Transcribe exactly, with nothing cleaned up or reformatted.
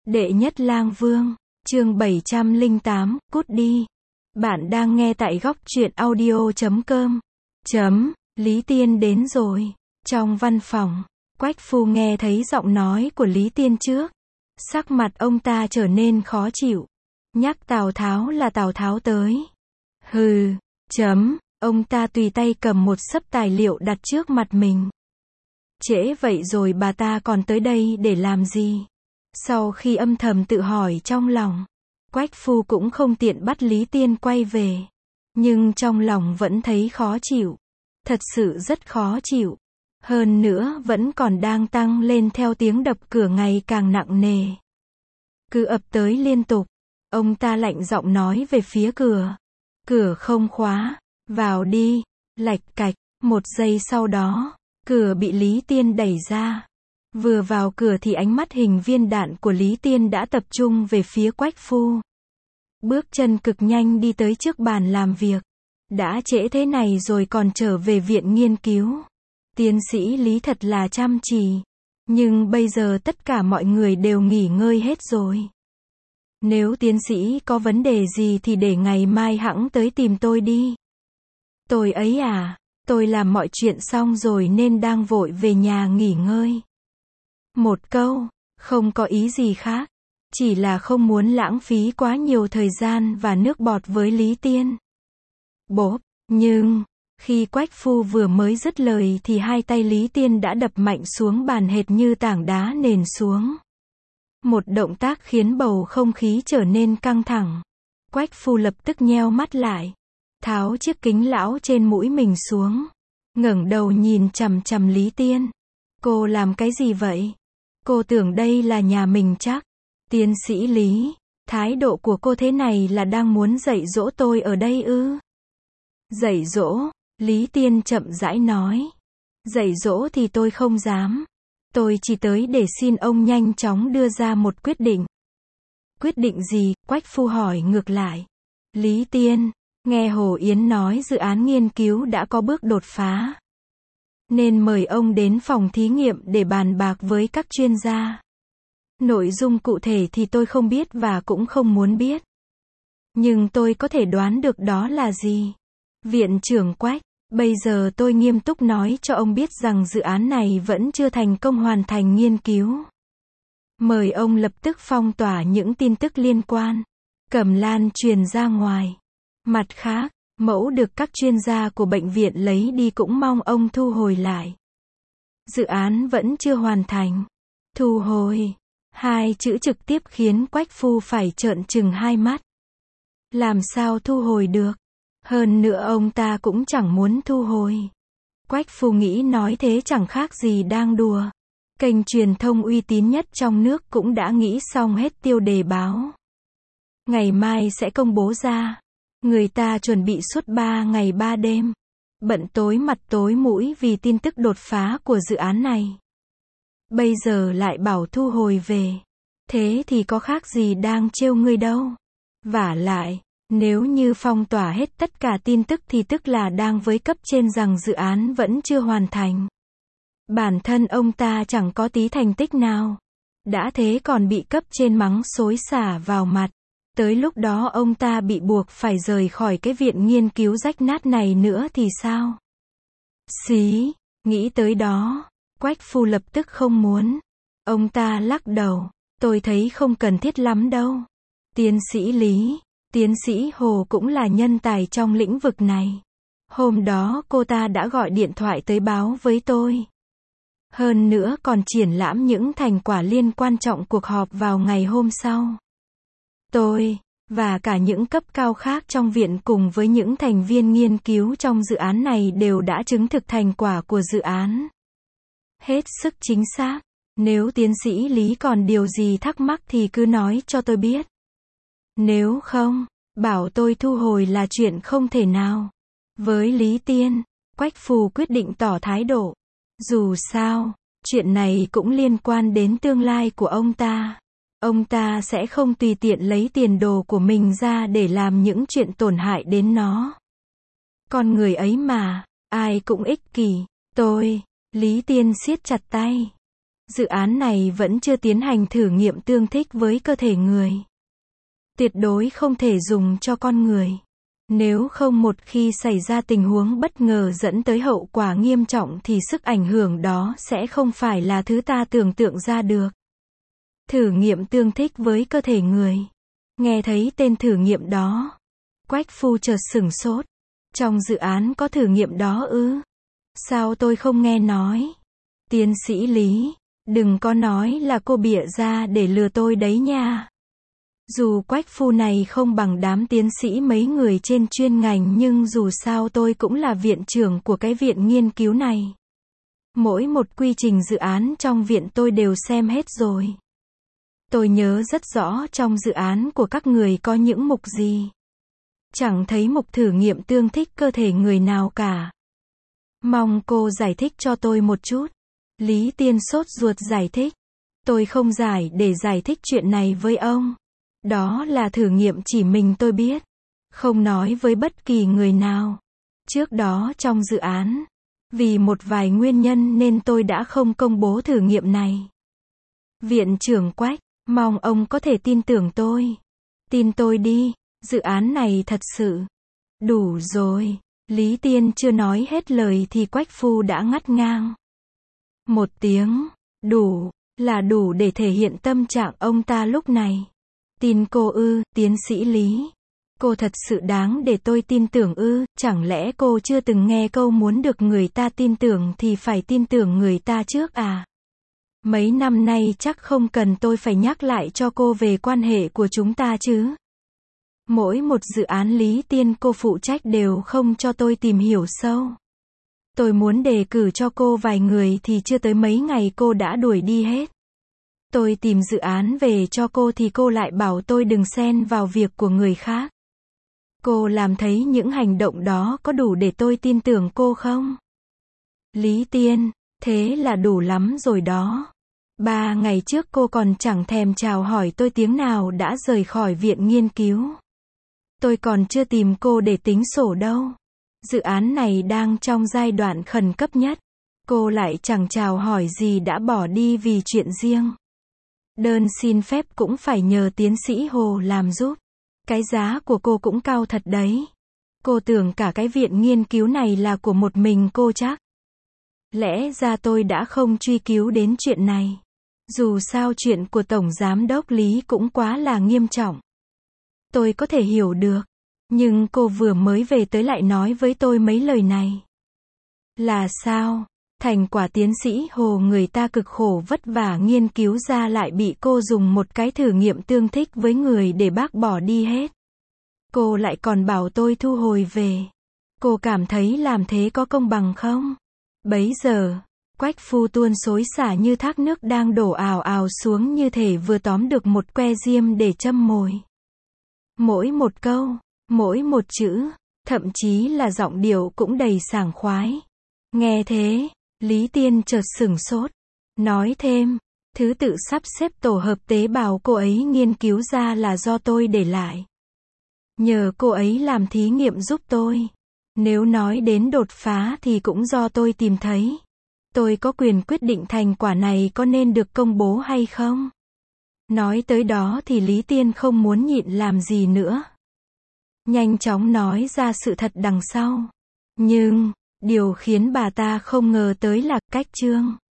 Đệ nhất lang vương, chương bảy trăm lẻ tám, cút đi. Bạn đang nghe tại góc truyện audio chấm com. Chấm, Lý Tiên đến rồi. Trong văn phòng, Quách Phu nghe thấy giọng nói của Lý Tiên trước. Sắc mặt ông ta trở nên khó chịu. Nhắc Tào Tháo là Tào Tháo tới. Hừ, chấm, ông ta tùy tay cầm một xấp tài liệu đặt trước mặt mình. Trễ vậy rồi bà ta còn tới đây để làm gì? Sau khi âm thầm tự hỏi trong lòng, Quách Phu cũng không tiện bắt Lý Tiên quay về. Nhưng trong lòng vẫn thấy khó chịu. Thật sự rất khó chịu. Hơn nữa vẫn còn đang tăng lên theo tiếng đập cửa ngày càng nặng nề. Cứ ập tới liên tục. Ông ta lạnh giọng nói về phía cửa. Cửa không khóa. Vào đi. Lạch cạch. Một giây sau đó, cửa bị Lý Tiên đẩy ra. Vừa vào cửa thì ánh mắt hình viên đạn của Lý Tiên đã tập trung về phía Quách Phu. Bước chân cực nhanh đi tới trước bàn làm việc. Đã trễ thế này rồi còn trở về viện nghiên cứu. Tiến sĩ Lý thật là chăm chỉ. Nhưng bây giờ tất cả mọi người đều nghỉ ngơi hết rồi. Nếu tiến sĩ có vấn đề gì thì để ngày mai hẵng tới tìm tôi đi. Tôi ấy à, tôi làm mọi chuyện xong rồi nên đang vội về nhà nghỉ ngơi. Một câu, không có ý gì khác. Chỉ là không muốn lãng phí quá nhiều thời gian và nước bọt với Lý Tiên. Bốp, nhưng, khi Quách Phu vừa mới dứt lời thì hai tay Lý Tiên đã đập mạnh xuống bàn hệt như tảng đá nền xuống. Một động tác khiến bầu không khí trở nên căng thẳng. Quách Phu lập tức nheo mắt lại. Tháo chiếc kính lão trên mũi mình xuống. Ngẩng đầu nhìn chằm chằm Lý Tiên. Cô làm cái gì vậy? Cô tưởng đây là nhà mình chắc. Tiến sĩ Lý, thái độ của cô thế này là đang muốn dạy dỗ tôi ở đây ư? Dạy dỗ, Lý Tiên chậm rãi nói. Dạy dỗ thì tôi không dám. Tôi chỉ tới để xin ông nhanh chóng đưa ra một quyết định. Quyết định gì? Quách Phu hỏi ngược lại. Lý Tiên, nghe Hồ Yến nói dự án nghiên cứu đã có bước đột phá. Nên mời ông đến phòng thí nghiệm để bàn bạc với các chuyên gia. Nội dung cụ thể thì tôi không biết và cũng không muốn biết. Nhưng tôi có thể đoán được đó là gì. Viện trưởng Quách, bây giờ tôi nghiêm túc nói cho ông biết rằng dự án này vẫn chưa thành công hoàn thành nghiên cứu. Mời ông lập tức phong tỏa những tin tức liên quan. Cẩm lan truyền ra ngoài. Mặt khác, mẫu được các chuyên gia của bệnh viện lấy đi cũng mong ông thu hồi lại. Dự án vẫn chưa hoàn thành. Thu hồi. Hai chữ trực tiếp khiến Quách Phu phải trợn trừng hai mắt. Làm sao thu hồi được? Hơn nữa ông ta cũng chẳng muốn thu hồi. Quách Phu nghĩ nói thế chẳng khác gì đang đùa. Kênh truyền thông uy tín nhất trong nước cũng đã nghĩ xong hết tiêu đề báo. Ngày mai sẽ công bố ra. Người ta chuẩn bị suốt ba ngày ba đêm. Bận tối mặt tối mũi vì tin tức đột phá của dự án này. Bây giờ lại bảo thu hồi về. Thế thì có khác gì đang trêu ngươi đâu. Vả lại, nếu như phong tỏa hết tất cả tin tức thì tức là đang với cấp trên rằng dự án vẫn chưa hoàn thành. Bản thân ông ta chẳng có tí thành tích nào. Đã thế còn bị cấp trên mắng xối xả vào mặt. Tới lúc đó ông ta bị buộc phải rời khỏi cái viện nghiên cứu rách nát này nữa thì sao? Xí, nghĩ tới đó. Quách Phu lập tức không muốn. Ông ta lắc đầu. Tôi thấy không cần thiết lắm đâu. Tiến sĩ Lý, tiến sĩ Hồ cũng là nhân tài trong lĩnh vực này. Hôm đó cô ta đã gọi điện thoại tới báo với tôi. Hơn nữa còn triển lãm những thành quả liên quan trọng cuộc họp vào ngày hôm sau. Tôi, và cả những cấp cao khác trong viện cùng với những thành viên nghiên cứu trong dự án này đều đã chứng thực thành quả của dự án. Hết sức chính xác. Nếu tiến sĩ Lý còn điều gì thắc mắc thì cứ nói cho tôi biết. Nếu không, bảo tôi thu hồi là chuyện không thể nào. Với Lý Tiên, Quách Phu quyết định tỏ thái độ. Dù sao, chuyện này cũng liên quan đến tương lai của ông ta. Ông ta sẽ không tùy tiện lấy tiền đồ của mình ra để làm những chuyện tổn hại đến nó. Con người ấy mà, ai cũng ích kỷ. Tôi, Lý Tiên siết chặt tay. Dự án này vẫn chưa tiến hành thử nghiệm tương thích với cơ thể người. Tuyệt đối không thể dùng cho con người. Nếu không một khi xảy ra tình huống bất ngờ dẫn tới hậu quả nghiêm trọng thì sức ảnh hưởng đó sẽ không phải là thứ ta tưởng tượng ra được. Thử nghiệm tương thích với cơ thể người. Nghe thấy tên thử nghiệm đó, Quách Phu chợt sửng sốt. Trong dự án có thử nghiệm đó ư? Sao tôi không nghe nói? Tiến sĩ Lý, đừng có nói là cô bịa ra để lừa tôi đấy nha. Dù Quách Phu này không bằng đám tiến sĩ mấy người trên chuyên ngành nhưng dù sao tôi cũng là viện trưởng của cái viện nghiên cứu này. Mỗi một quy trình dự án trong viện tôi đều xem hết rồi. Tôi nhớ rất rõ trong dự án của các người có những mục gì. Chẳng thấy mục thử nghiệm tương thích cơ thể người nào cả. Mong cô giải thích cho tôi một chút. Lý Tiên sốt ruột giải thích. Tôi không giải để giải thích chuyện này với ông. Đó là thử nghiệm chỉ mình tôi biết. Không nói với bất kỳ người nào. Trước đó trong dự án, vì một vài nguyên nhân nên tôi đã không công bố thử nghiệm này. Viện trưởng Quách, mong ông có thể tin tưởng tôi. Tin tôi đi, dự án này thật sự. Đủ rồi. Lý Tiên chưa nói hết lời thì Quách Phu đã ngắt ngang. Một tiếng, đủ, là đủ để thể hiện tâm trạng ông ta lúc này. Tin cô ư, tiến sĩ Lý. Cô thật sự đáng để tôi tin tưởng ư, chẳng lẽ cô chưa từng nghe câu muốn được người ta tin tưởng thì phải tin tưởng người ta trước à? Mấy năm nay chắc không cần tôi phải nhắc lại cho cô về quan hệ của chúng ta chứ. Mỗi một dự án Lý Tiên cô phụ trách đều không cho tôi tìm hiểu sâu. Tôi muốn đề cử cho cô vài người thì chưa tới mấy ngày cô đã đuổi đi hết. Tôi tìm dự án về cho cô thì cô lại bảo tôi đừng xen vào việc của người khác. Cô làm thấy những hành động đó có đủ để tôi tin tưởng cô không? Lý Tiên, thế là đủ lắm rồi đó. Ba ngày trước cô còn chẳng thèm chào hỏi tôi tiếng nào đã rời khỏi viện nghiên cứu. Tôi còn chưa tìm cô để tính sổ đâu. Dự án này đang trong giai đoạn khẩn cấp nhất. Cô lại chẳng chào hỏi gì đã bỏ đi vì chuyện riêng. Đơn xin phép cũng phải nhờ tiến sĩ Hồ làm giúp. Cái giá của cô cũng cao thật đấy. Cô tưởng cả cái viện nghiên cứu này là của một mình cô chắc. Lẽ ra tôi đã không truy cứu đến chuyện này. Dù sao chuyện của Tổng Giám đốc Lý cũng quá là nghiêm trọng. Tôi có thể hiểu được. Nhưng cô vừa mới về tới lại nói với tôi mấy lời này. Là sao? Thành quả tiến sĩ Hồ người ta cực khổ vất vả nghiên cứu ra lại bị cô dùng một cái thử nghiệm tương thích với người để bác bỏ đi hết. Cô lại còn bảo tôi thu hồi về. Cô cảm thấy làm thế có công bằng không? Bấy giờ, Quách Phu tuôn xối xả như thác nước đang đổ ào ào xuống như thể vừa tóm được một que diêm để châm mồi. Mỗi một câu, mỗi một chữ, thậm chí là giọng điệu cũng đầy sảng khoái. Nghe thế, Lý Tiên chợt sửng sốt. Nói thêm, thứ tự sắp xếp tổ hợp tế bào cô ấy nghiên cứu ra là do tôi để lại. Nhờ cô ấy làm thí nghiệm giúp tôi. Nếu nói đến đột phá thì cũng do tôi tìm thấy. Tôi có quyền quyết định thành quả này có nên được công bố hay không. Nói tới đó thì Lý Tiên không muốn nhịn làm gì nữa. Nhanh chóng nói ra sự thật đằng sau. Nhưng, điều khiến bà ta không ngờ tới là cách chương